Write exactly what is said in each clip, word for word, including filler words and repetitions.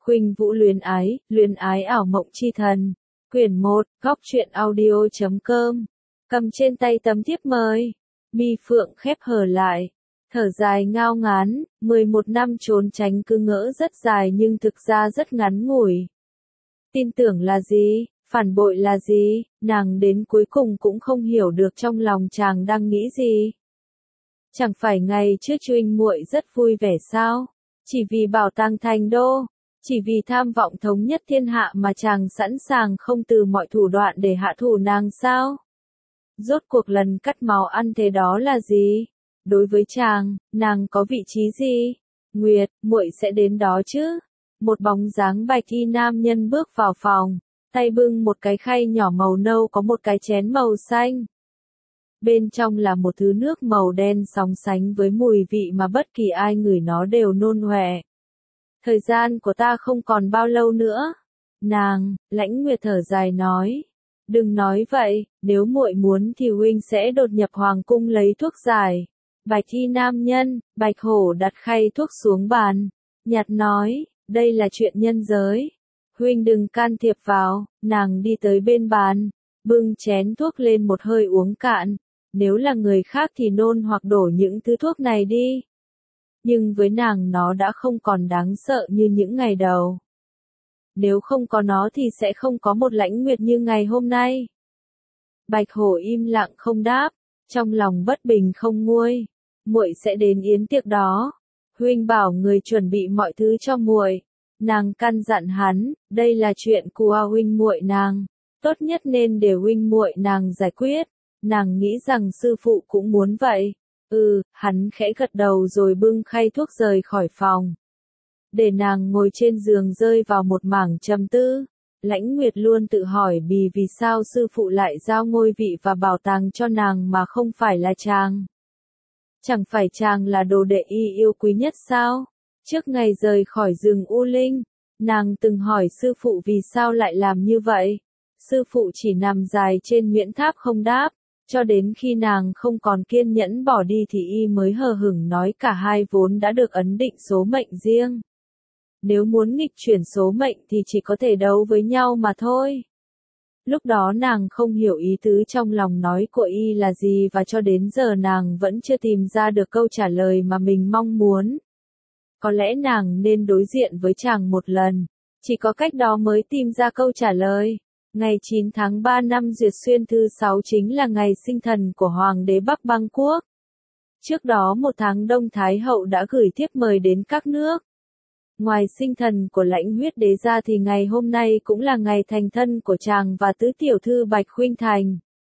Khuynh Vũ luyến ái, luyến ái ảo mộng chi thần. Quyển một, góc truyện audio chấm com. Cầm trên tay tấm thiếp mời. Mi Phượng khép hờ lại. Thở dài ngao ngán, mười một năm trốn tránh cứ ngỡ rất dài nhưng thực ra rất ngắn ngủi. Tin tưởng là gì, phản bội là gì, nàng đến cuối cùng cũng không hiểu được trong lòng chàng đang nghĩ gì. Chẳng phải ngày trước Chu huynh muội rất vui vẻ sao? Chỉ vì bảo tàng thành đô, chỉ vì tham vọng thống nhất thiên hạ mà chàng sẵn sàng không từ mọi thủ đoạn để hạ thủ nàng sao? Rốt cuộc lần cắt máu ăn thế đó là gì? Đối với chàng, nàng có vị trí gì? Nguyệt, muội sẽ đến đó chứ? Một bóng dáng bạch y nam nhân bước vào phòng, tay bưng một cái khay nhỏ màu nâu có một cái chén màu xanh. Bên trong là một thứ nước màu đen sóng sánh với mùi vị mà bất kỳ ai ngửi nó đều nôn ọe. Thời gian của ta không còn bao lâu nữa. Nàng, Lãnh Nguyệt thở dài nói. Đừng nói vậy, nếu muội muốn thì huynh sẽ đột nhập hoàng cung lấy thuốc giải. Bạch y nam nhân, Bạch Hổ đặt khay thuốc xuống bàn. Nhạt nói, đây là chuyện nhân giới. Huynh đừng can thiệp vào, nàng đi tới bên bàn. Bưng chén thuốc lên một hơi uống cạn. Nếu là người khác thì nôn hoặc đổ những thứ thuốc này đi. Nhưng với nàng nó đã không còn đáng sợ như những ngày đầu. Nếu không có nó thì sẽ không có một Lãnh Nguyệt như ngày hôm nay. Bạch Hổ im lặng không đáp, trong lòng bất bình không nguôi. Muội sẽ đến yến tiệc đó. Huynh bảo người chuẩn bị mọi thứ cho muội. Nàng căn dặn hắn, đây là chuyện của huynh muội nàng, tốt nhất nên để huynh muội nàng giải quyết. Nàng nghĩ rằng sư phụ cũng muốn vậy. Ừ, hắn khẽ gật đầu rồi bưng khay thuốc rời khỏi phòng. Để nàng ngồi trên giường rơi vào một mảng trầm tư. Lãnh Nguyệt luôn tự hỏi bì vì sao sư phụ lại giao ngôi vị và bảo tàng cho nàng mà không phải là chàng. Chẳng phải chàng là đồ đệ y yêu quý nhất sao? Trước ngày rời khỏi rừng U Linh, nàng từng hỏi sư phụ vì sao lại làm như vậy. Sư phụ chỉ nằm dài trên Nguyễn Tháp không đáp. Cho đến khi nàng không còn kiên nhẫn bỏ đi thì y mới hờ hững nói cả hai vốn đã được ấn định số mệnh riêng. Nếu muốn nghịch chuyển số mệnh thì chỉ có thể đấu với nhau mà thôi. Lúc đó nàng không hiểu ý tứ trong lòng nói của y là gì và cho đến giờ nàng vẫn chưa tìm ra được câu trả lời mà mình mong muốn. Có lẽ nàng nên đối diện với chàng một lần, chỉ có cách đó mới tìm ra câu trả lời. Ngày chín tháng ba năm Duyệt Xuyên thứ sáu chính là ngày sinh thần của Hoàng đế Bắc Băng Quốc. Trước đó một tháng Đông Thái Hậu đã gửi thiếp mời đến các nước. Ngoài sinh thần của Lãnh Huyết Đế ra thì ngày hôm nay cũng là ngày thành thân của chàng và tứ tiểu thư Bạch Khuynh Thành,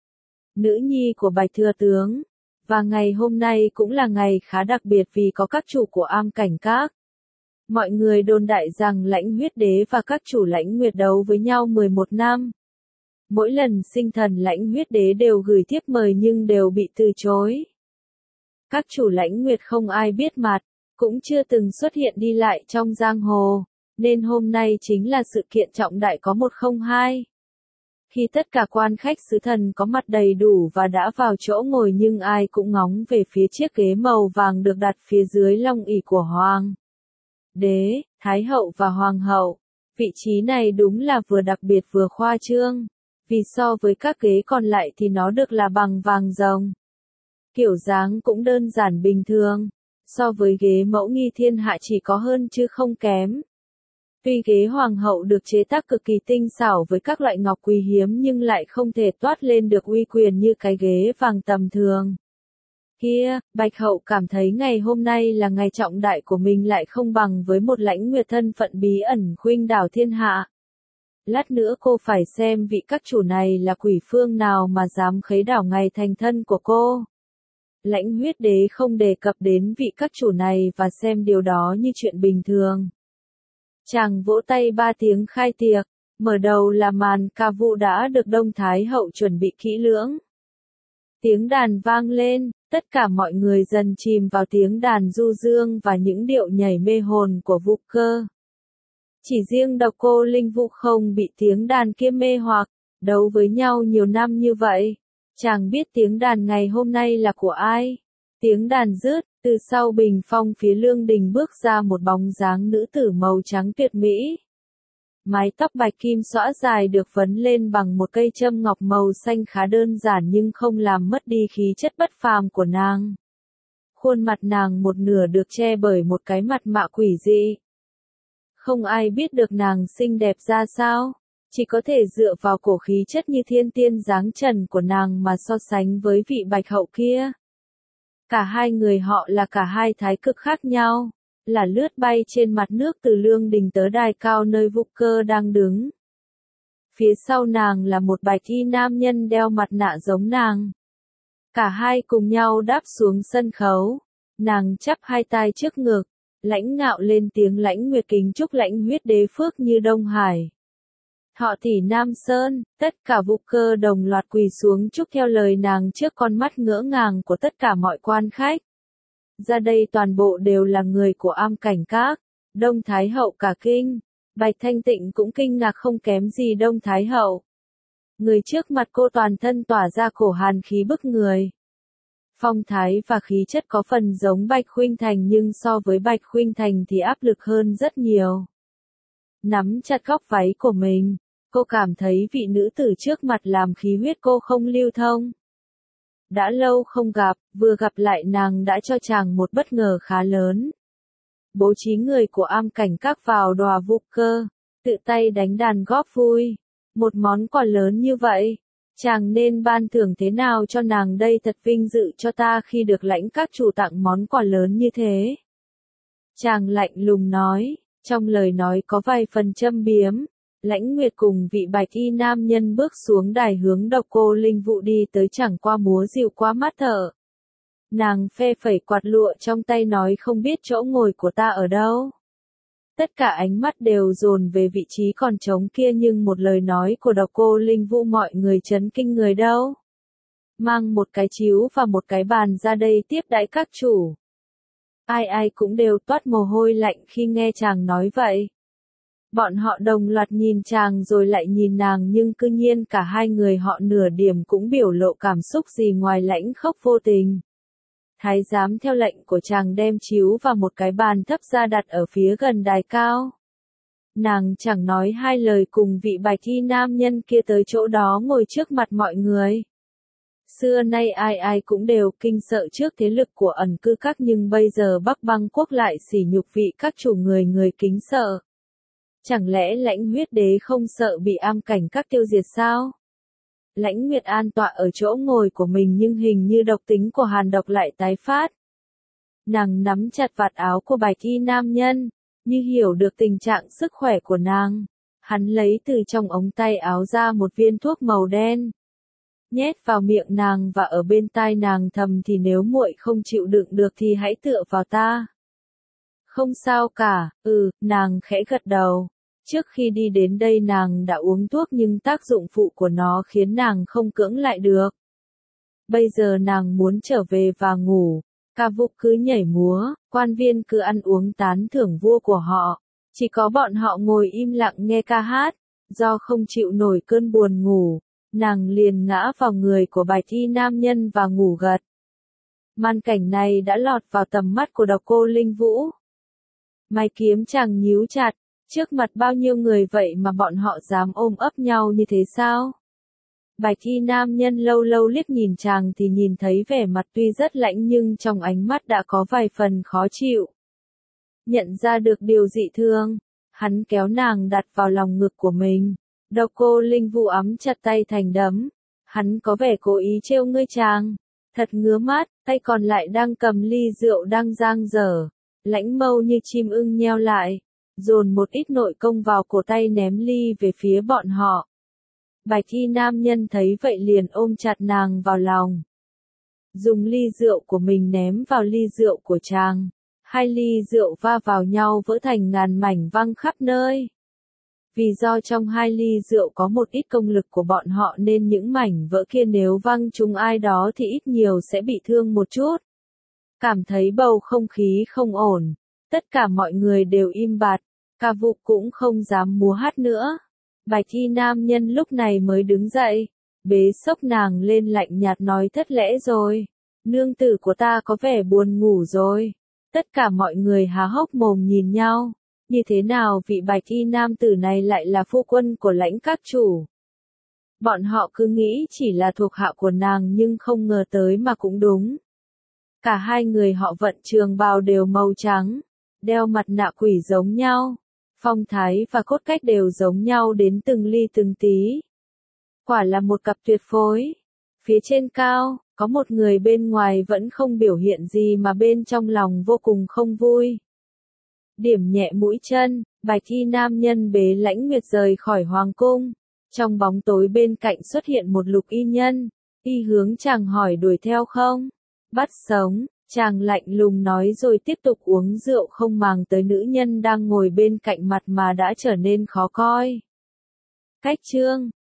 nữ nhi của Bạch Thừa Tướng. Và ngày hôm nay cũng là ngày khá đặc biệt vì có các chủ của Am Cảnh Các. Mọi người đồn đại rằng Lãnh Huyết Đế và các chủ Lãnh Nguyệt đấu với nhau mười một năm. Mỗi lần sinh thần Lãnh Huyết Đế đều gửi thiếp mời nhưng đều bị từ chối. Các chủ Lãnh Nguyệt không ai biết mặt, cũng chưa từng xuất hiện đi lại trong giang hồ, nên hôm nay chính là sự kiện trọng đại có một không hai. Khi tất cả quan khách sứ thần có mặt đầy đủ và đã vào chỗ ngồi nhưng ai cũng ngóng về phía chiếc ghế màu vàng được đặt phía dưới long ỷ của Hoàng đế, Thái hậu và Hoàng hậu. Vị trí này đúng là vừa đặc biệt vừa khoa trương, vì so với các ghế còn lại thì nó được là bằng vàng rồng. Kiểu dáng cũng đơn giản bình thường, so với ghế mẫu nghi thiên hạ chỉ có hơn chứ không kém. Tuy ghế hoàng hậu được chế tác cực kỳ tinh xảo với các loại ngọc quý hiếm nhưng lại không thể toát lên được uy quyền như cái ghế vàng tầm thường. Kia, Bạch Hậu cảm thấy ngày hôm nay là ngày trọng đại của mình lại không bằng với một Lãnh Nguyệt thân phận bí ẩn khuynh đảo thiên hạ. Lát nữa cô phải xem vị các chủ này là quỷ phương nào mà dám khấy đảo ngày thành thân của cô. Lãnh Huyết Đế không đề cập đến vị các chủ này và xem điều đó như chuyện bình thường. Chàng vỗ tay ba tiếng khai tiệc, mở đầu là màn ca vũ đã được Đông Thái Hậu chuẩn bị kỹ lưỡng. Tiếng đàn vang lên, tất cả mọi người dần chìm vào tiếng đàn du dương và những điệu nhảy mê hồn của Vũ Cơ. Chỉ riêng độc cô Linh Vũ không bị tiếng đàn kia mê hoặc, đấu với nhau nhiều năm như vậy. Chàng biết tiếng đàn ngày hôm nay là của ai. Tiếng đàn rứt, Từ sau bình phong phía lương đình bước ra một bóng dáng nữ tử màu trắng tuyệt mỹ. Mái tóc bạch kim xõa dài được vấn lên bằng một cây châm ngọc màu xanh khá đơn giản nhưng không làm mất đi khí chất bất phàm của nàng. Khuôn mặt nàng một nửa được che bởi một cái mặt mạ quỷ dị. Không ai biết được nàng xinh đẹp ra sao, chỉ có thể dựa vào cổ khí chất như thiên tiên dáng trần của nàng mà so sánh với vị bạch hậu kia. Cả hai người họ là cả hai thái cực khác nhau, là lướt bay trên mặt nước từ lương đình tới đài cao nơi Vũ Cơ đang đứng. Phía sau nàng là một bạch y nam nhân đeo mặt nạ giống nàng. Cả hai cùng nhau đáp xuống sân khấu, nàng chắp hai tay trước ngực, lãnh ngạo lên tiếng Lãnh Nguyệt kính chúc Lãnh huyết đế phước như Đông Hải. Thọ tỷ Nam Sơn, tất cả Vũ Cơ đồng loạt quỳ xuống chúc theo lời nàng trước con mắt ngỡ ngàng của tất cả mọi quan khách. Ra đây toàn bộ đều là người của Am Cảnh Các, Đông Thái Hậu cả kinh, Bạch Thanh Tịnh cũng kinh ngạc không kém gì Đông Thái Hậu. Người trước mặt cô toàn thân tỏa ra cổ hàn khí bức người. Phong thái và khí chất có phần giống Bạch Khuynh Thành nhưng so với Bạch Khuynh Thành thì áp lực hơn rất nhiều. Nắm chặt góc váy của mình, cô cảm thấy vị nữ tử trước mặt làm khí huyết cô không lưu thông. Đã lâu không gặp, vừa gặp lại nàng đã cho chàng một bất ngờ khá lớn. Bố trí người của Am Cảnh Các vào đòa Vũ Cơ, tự tay đánh đàn góp vui. Một món quà lớn như vậy, chàng nên ban thưởng thế nào cho nàng đây, thật vinh dự cho ta khi được Lãnh các chủ tặng món quà lớn như thế. Chàng lạnh lùng nói, trong lời nói có vài phần châm biếm. Lãnh Nguyệt cùng vị bạch y nam nhân bước xuống đài hướng Độc Cô Linh Vũ đi tới, chẳng qua múa dịu quá mắt thở. Nàng phe phẩy quạt lụa trong tay nói không biết chỗ ngồi của ta ở đâu. Tất cả ánh mắt đều dồn về vị trí còn trống kia nhưng một lời nói của Độc Cô Linh Vũ mọi người chấn kinh người đâu. Mang một cái chiếu và một cái bàn ra đây tiếp đãi các chủ. Ai ai cũng đều toát mồ hôi lạnh khi nghe chàng nói vậy. Bọn họ đồng loạt nhìn chàng rồi lại nhìn nàng nhưng cư nhiên cả hai người họ nửa điểm cũng biểu lộ cảm xúc gì ngoài lãnh khốc vô tình. Thái giám theo lệnh của chàng đem chiếu và một cái bàn thấp ra đặt ở phía gần đài cao. Nàng chẳng nói hai lời cùng vị bạch y nam nhân kia tới chỗ đó ngồi trước mặt mọi người. Xưa nay ai ai cũng đều kinh sợ trước thế lực của Ẩn Cư Các nhưng bây giờ Bắc Băng Quốc lại sỉ nhục vị các chủ người người kính sợ. Chẳng lẽ Lãnh huyết đế không sợ bị Am Cảnh Các tiêu diệt sao? Lãnh Nguyệt an tọa ở chỗ ngồi của mình nhưng hình như độc tính của hàn độc lại tái phát. Nàng nắm chặt vạt áo của bạch y nam nhân, như hiểu được tình trạng sức khỏe của nàng. Hắn lấy từ trong ống tay áo ra một viên thuốc màu đen. Nhét vào miệng nàng và ở bên tai nàng thầm thì nếu muội không chịu đựng được thì hãy tựa vào ta. Không sao cả, ừ, nàng khẽ gật đầu. Trước khi đi đến đây nàng đã uống thuốc nhưng tác dụng phụ của nó khiến nàng không cưỡng lại được. Bây giờ nàng muốn trở về và ngủ, ca vũ cứ nhảy múa, quan viên cứ ăn uống tán thưởng vua của họ. Chỉ có bọn họ ngồi im lặng nghe ca hát, do không chịu nổi cơn buồn ngủ, nàng liền ngã vào người của bạch y nam nhân và ngủ gật. Màn cảnh này đã lọt vào tầm mắt của Độc Cô Linh Vũ. Mày kiếm chàng nhíu chặt. Trước mặt bao nhiêu người vậy mà bọn họ dám ôm ấp nhau như thế sao? Bạch y nam nhân lâu lâu liếc nhìn chàng thì nhìn thấy vẻ mặt tuy rất lãnh nhưng trong ánh mắt đã có vài phần khó chịu. Nhận ra được điều dị thường, hắn kéo nàng đặt vào lòng ngực của mình. Độc Cô Linh Vũ ấm chặt tay thành đấm. Hắn có vẻ cố ý trêu ngươi chàng. Thật ngứa mắt, tay còn lại đang cầm ly rượu đang giang dở. Lãnh mâu như chim ưng nheo lại. Dồn một ít nội công vào cổ tay ném ly về phía bọn họ. Bạch y nam nhân thấy vậy liền ôm chặt nàng vào lòng. Dùng ly rượu của mình ném vào ly rượu của chàng. Hai ly rượu va vào nhau vỡ thành ngàn mảnh văng khắp nơi. Vì do trong hai ly rượu có một ít công lực của bọn họ nên những mảnh vỡ kia nếu văng trúng ai đó thì ít nhiều sẽ bị thương một chút. Cảm thấy bầu không khí không ổn. Tất cả mọi người đều im bặt, ca vũ cũng không dám múa hát nữa. Bạch y nam nhân lúc này mới đứng dậy, bế xốc nàng lên lạnh nhạt nói thất lễ rồi. Nương tử của ta có vẻ buồn ngủ rồi. Tất cả mọi người há hốc mồm nhìn nhau. Như thế nào vị bạch y nam tử này lại là phu quân của Lãnh các chủ? Bọn họ cứ nghĩ chỉ là thuộc hạ của nàng nhưng không ngờ tới mà cũng đúng. Cả hai người họ vận trường bào đều màu trắng, đeo mặt nạ quỷ giống nhau, phong thái và cốt cách đều giống nhau đến từng ly từng tí. Quả là một cặp tuyệt phối. Phía trên cao, có một người bên ngoài vẫn không biểu hiện gì mà bên trong lòng vô cùng không vui. Điểm nhẹ mũi chân, bạch y nam nhân bế Lãnh Nguyệt rời khỏi hoàng cung. Trong bóng tối bên cạnh xuất hiện một lục y nhân, y hướng chàng hỏi đuổi theo không? Bắt sống, chàng lạnh lùng nói rồi tiếp tục uống rượu không màng tới nữ nhân đang ngồi bên cạnh mặt mà đã trở nên khó coi. Cách chương